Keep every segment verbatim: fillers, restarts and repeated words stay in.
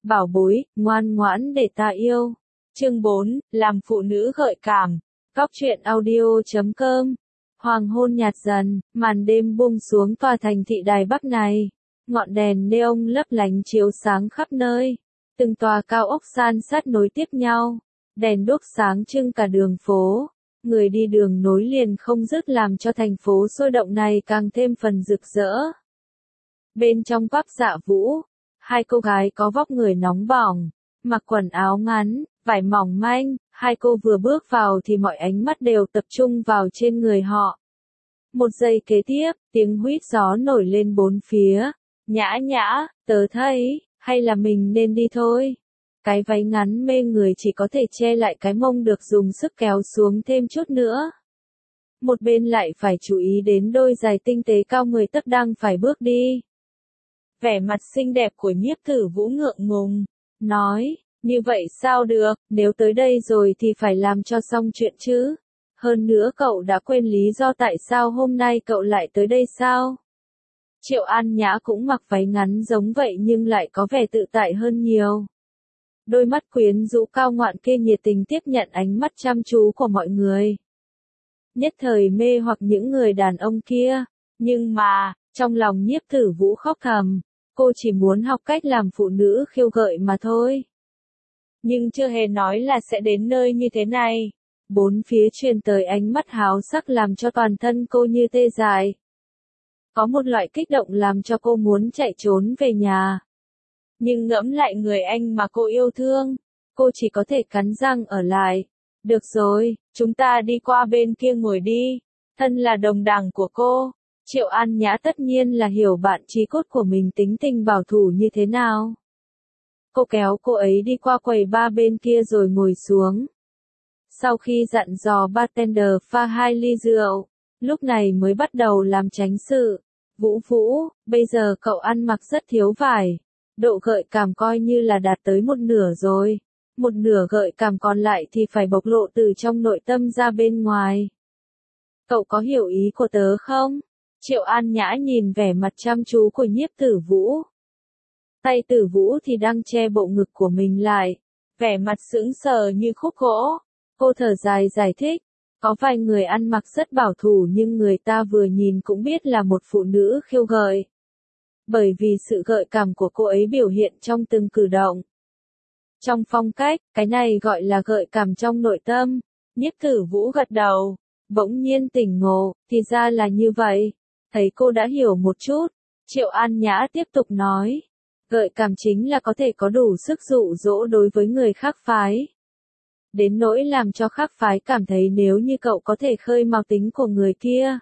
bảo bối, ngoan ngoãn để ta yêu. Chương bốn, làm phụ nữ gợi cảm. Góc truyện audio chấm com. Hoàng hôn nhạt dần, màn đêm buông xuống tòa thành thị Đài Bắc này. Ngọn đèn neon lấp lánh chiếu sáng khắp nơi. Từng tòa cao ốc san sát nối tiếp nhau. Đèn đuốc sáng trưng cả đường phố. Người đi đường nối liền không dứt làm cho thành phố sôi động này càng thêm phần rực rỡ. Bên trong pub Dạ Vũ, hai cô gái có vóc người nóng bỏng, mặc quần áo ngắn, vải mỏng manh, hai cô vừa bước vào thì mọi ánh mắt đều tập trung vào trên người họ. Một giây kế tiếp, tiếng huýt gió nổi lên bốn phía. Nhã nhã, tớ thấy, hay là mình nên đi thôi. Cái váy ngắn mê người chỉ có thể che lại cái mông được dùng sức kéo xuống thêm chút nữa. Một bên lại phải chú ý đến đôi giày tinh tế cao mười tấc đang phải bước đi. Vẻ mặt xinh đẹp của Nhiếp Tử Vũ ngượng ngùng, nói, như vậy sao được, nếu tới đây rồi thì phải làm cho xong chuyện chứ. Hơn nữa cậu đã quên lý do tại sao hôm nay cậu lại tới đây sao? Triệu An Nhã cũng mặc váy ngắn giống vậy nhưng lại có vẻ tự tại hơn nhiều. Đôi mắt quyến rũ cao ngoạn kia nhiệt tình tiếp nhận ánh mắt chăm chú của mọi người. Nhất thời mê hoặc những người đàn ông kia, nhưng mà, trong lòng Nhiếp Tử Vũ khóc thầm, cô chỉ muốn học cách làm phụ nữ khiêu gợi mà thôi. Nhưng chưa hề nói là sẽ đến nơi như thế này. Bốn phía truyền tới ánh mắt háo sắc làm cho toàn thân cô như tê dại. Có một loại kích động làm cho cô muốn chạy trốn về nhà. Nhưng ngẫm lại người anh mà cô yêu thương, cô chỉ có thể cắn răng ở lại. Được rồi, chúng ta đi qua bên kia ngồi đi. Thân là đồng đảng của cô, Triệu An Nhã tất nhiên là hiểu bạn chí cốt của mình tính tình bảo thủ như thế nào. Cô kéo cô ấy đi qua quầy bar bên kia rồi ngồi xuống. Sau khi dặn dò bartender pha hai ly rượu, lúc này mới bắt đầu làm chánh sự. Vũ Vũ, bây giờ cậu ăn mặc rất thiếu vải. Độ gợi cảm coi như là đạt tới một nửa rồi. Một nửa gợi cảm còn lại thì phải bộc lộ từ trong nội tâm ra bên ngoài. Cậu có hiểu ý của tớ không? Triệu An Nhã nhìn vẻ mặt chăm chú của Nhiếp Tử Vũ. Tay Tử Vũ thì đang che bộ ngực của mình lại. Vẻ mặt sững sờ như khúc gỗ. Cô thở dài giải thích. Có vài người ăn mặc rất bảo thủ nhưng người ta vừa nhìn cũng biết là một phụ nữ khiêu gợi. Bởi vì sự gợi cảm của cô ấy biểu hiện trong từng cử động. Trong phong cách, cái này gọi là gợi cảm trong nội tâm. Nhiếp Tử Vũ gật đầu, bỗng nhiên tỉnh ngộ, thì ra là như vậy. Thấy cô đã hiểu một chút, Triệu An Nhã tiếp tục nói. Gợi cảm chính là có thể có đủ sức dụ dỗ đối với người khác phái. Đến nỗi làm cho khác phái cảm thấy nếu như cậu có thể khơi mào tính của người kia.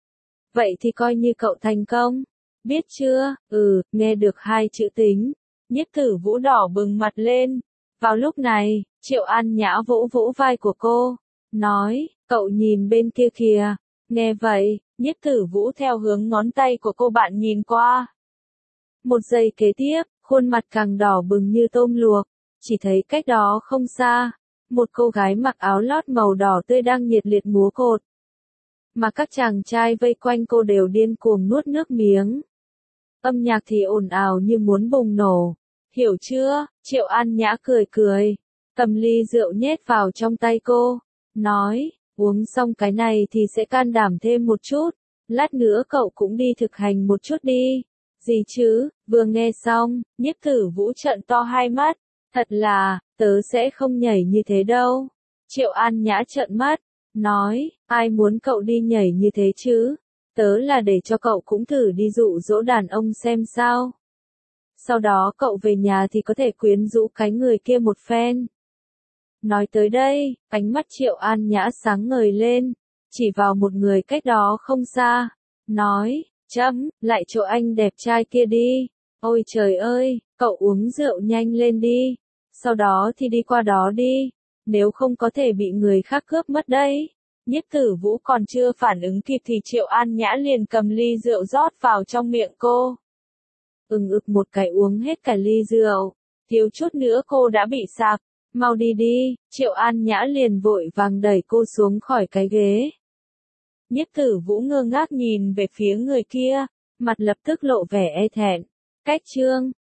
Vậy thì coi như cậu thành công. Biết chưa, ừ, nghe được hai chữ tính. Nhiếp Tử Vũ đỏ bừng mặt lên. Vào lúc này, Triệu An Nhã vỗ vỗ vai của cô. Nói, cậu nhìn bên kia kìa. Nghe vậy, Nhiếp Tử Vũ theo hướng ngón tay của cô bạn nhìn qua. Một giây kế tiếp, khuôn mặt càng đỏ bừng như tôm luộc. Chỉ thấy cách đó không xa. Một cô gái mặc áo lót màu đỏ tươi đang nhiệt liệt múa cột. Mà các chàng trai vây quanh cô đều điên cuồng nuốt nước miếng. Âm nhạc thì ồn ào như muốn bùng nổ. Hiểu chưa? Triệu An Nhã cười cười. Cầm ly rượu nhét vào trong tay cô. Nói, uống xong cái này thì sẽ can đảm thêm một chút. Lát nữa cậu cũng đi thực hành một chút đi. Gì chứ? Vừa nghe xong, Nhiếp Tử Vũ trợn to hai mắt. Thật là, tớ sẽ không nhảy như thế đâu. Triệu An Nhã trợn mắt. Nói, ai muốn cậu đi nhảy như thế chứ? Tớ là để cho cậu cũng thử đi dụ dỗ đàn ông xem sao. Sau đó cậu về nhà thì có thể quyến rũ cái người kia một phen. Nói tới đây, ánh mắt Triệu An Nhã sáng ngời lên, chỉ vào một người cách đó không xa. Nói, chấm, lại chỗ anh đẹp trai kia đi. Ôi trời ơi, cậu uống rượu nhanh lên đi. Sau đó thì đi qua đó đi. Nếu không có thể bị người khác cướp mất đấy. Nhiếp Tử Vũ còn chưa phản ứng kịp thì Triệu An Nhã liền cầm ly rượu rót vào trong miệng cô. Ừng ực một cái uống hết cả ly rượu. Thiếu chút nữa cô đã bị sặc. Mau đi đi, Triệu An Nhã liền vội vàng đẩy cô xuống khỏi cái ghế. Nhiếp Tử Vũ ngơ ngác nhìn về phía người kia, mặt lập tức lộ vẻ e thẹn. Cách chương